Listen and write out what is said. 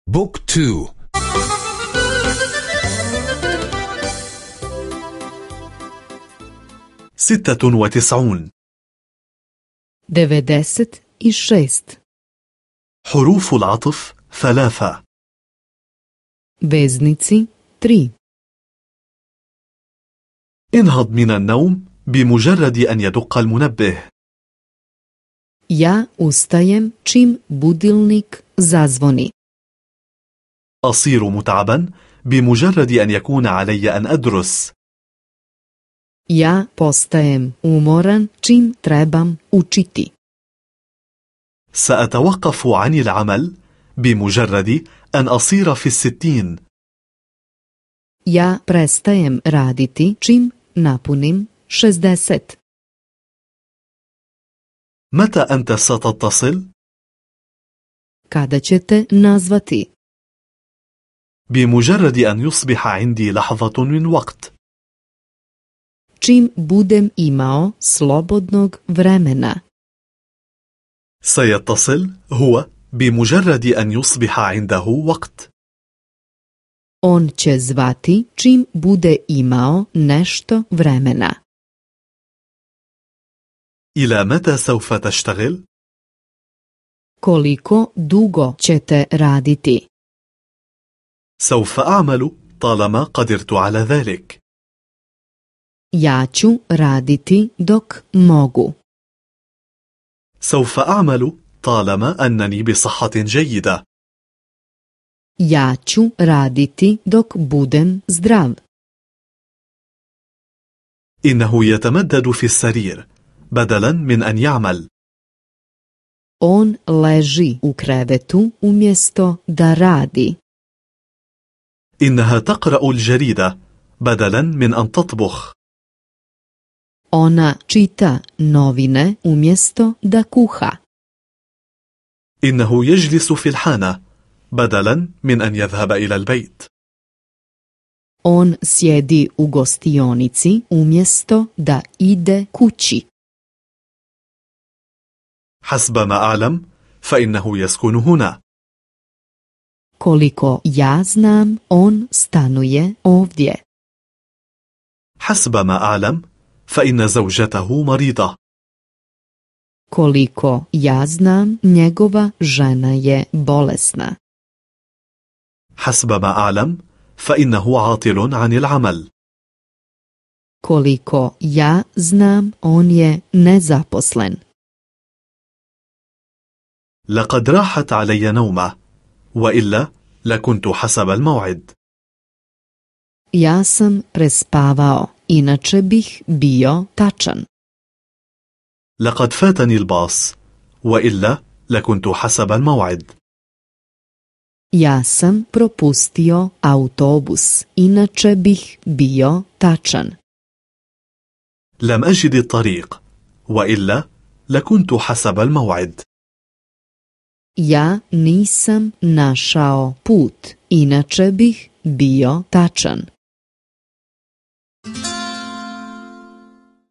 بوك تو. 96. 96. حروف العطف 3. Veznici 3. انهض من النوم بمجرد أن يدق المنبه. Ja ustajem čim budilnik zazvoni. أصير متعبا بمجرد أن يكون علي أن أدرس. Ja postajem umoran čim trebam učiti. سأتوقف عن العمل بمجرد أن أصير في 60. Ja prestajem raditi čim napunim 60. متى أنت ستتصل؟ Kada ćete nazvati? بمجرد أن يصبح عندي لحظة من وقت. Čim budem imao slobodnog vremena. سيتصل هو بمجرد أن يصبح عنده وقت. On će zvati čim bude imao nešto vremena. إلى متى سوف تشتغل؟ Koliko dugo ćete raditi? سوف أعمل طالما قدرت على ذلك. Ja ću raditi dok mogu. سوف أعمل طالما أنني بصحة جيدة. Ja ću raditi dok budem zdrav. إنه يتمدد في السرير بدلا من أن يعمل. On leži u krevetu umjesto da radi. إنها تقرأ الجريدة بدلا من أن تطبخ. Ona čita novine umjesto da kuha. إنه يجلس في الحانة بدلا من أن يذهب إلى البيت. On sjedi u gostionici umjesto da ide kući. حسب ما أعلم فإنه يسكن هنا. Koliko ja znam, on stanuje ovdje. حسب ما أعلم فإن زوجته مريضة. Koliko ja znam, njegova žena je bolesna. حسب ما أعلم فإنه عاطل عن العمل. Koliko ja znam, on je nezaposlen. لقد راحت علي نومة وإلا لكنت حسب الموعد. Ja sam prespavao, inače bih bio tačan. لقد فاتني الباص وإلا لكنت حسب الموعد. Ja sam propustio autobus, inače bih bio tačan. لم أجد الطريق وإلا لكنت حسب الموعد. Ja nisam našao put, inače bih bio tačan.